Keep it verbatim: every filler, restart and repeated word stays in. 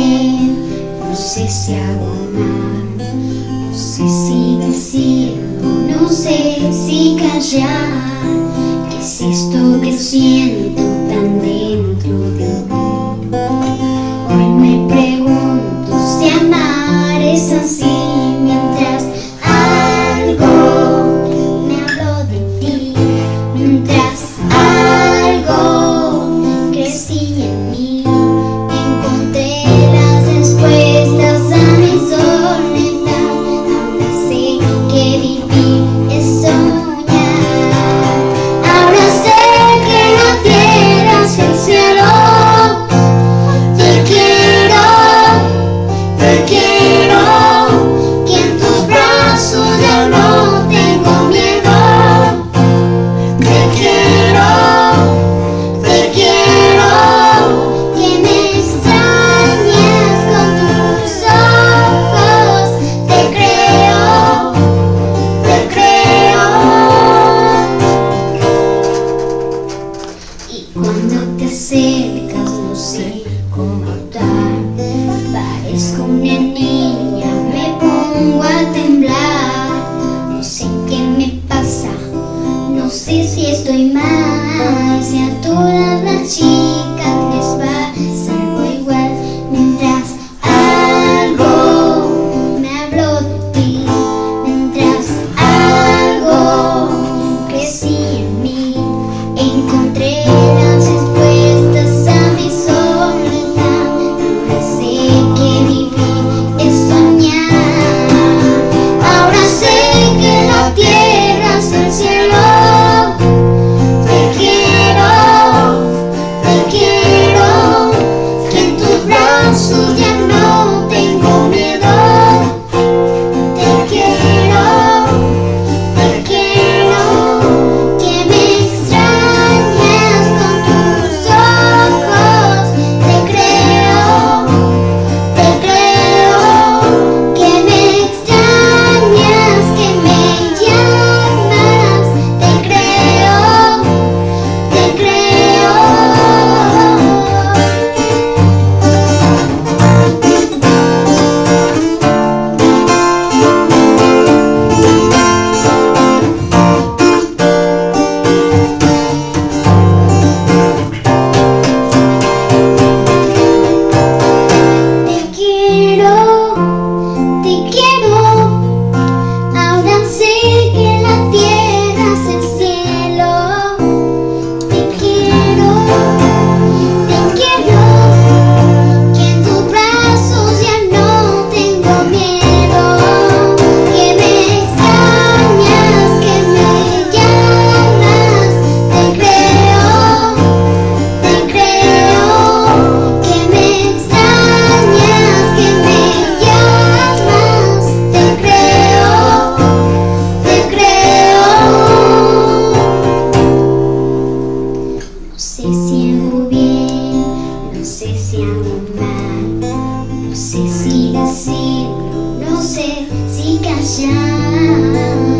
bien, no sé si hago mal, no sé si decirlo, no sé si callar. ¿Qué es esto que siento tan dentro de mí? Hoy me pregunto si amar es así, mientras algo me habló de ti, mientras algo crecí en mí, encontré las respuestas a mi soledad. Ahora sé que vivir es soñar, ahora sé que la tierra es el cielo. Te quiero, te quiero, que en tus brazos ya no tengo miedo. Te quiero, te quiero, que me extrañas con tus ojos. Te creo, te creo. Y cuando te acercas no sé cómo actuar, parezco una niña, me pongo a temblar. No sé qué me pasa, no sé si estoy mal, si a todas las chicas les pasa algo igual. Mientras algo me habló de ti, mientras algo crecí en mí, encontré las respuestas a mi soledad. Ahora sé que vivir es soñar, ahora sé que la tierra es el cielo. Te quiero, te quiero, que en tus brazos ya no tengo miedo. Te quiero, te quiero, que me extrañas con tus ojos. Te creo, te creo, que me extrañas, que me llamas. Te creo, te creo. Te quiero, te quiero, ahora sé que la tierra es el cielo. Te quiero, te quiero, que en tus brazos ya no tengo miedo. Que me extrañas, que me llamas. Te creo, te creo, que me extrañas, que me llamas. Te creo, te creo. No sé si hago bien, no sé si hago mal, no sé si decirlo, no sé si callar.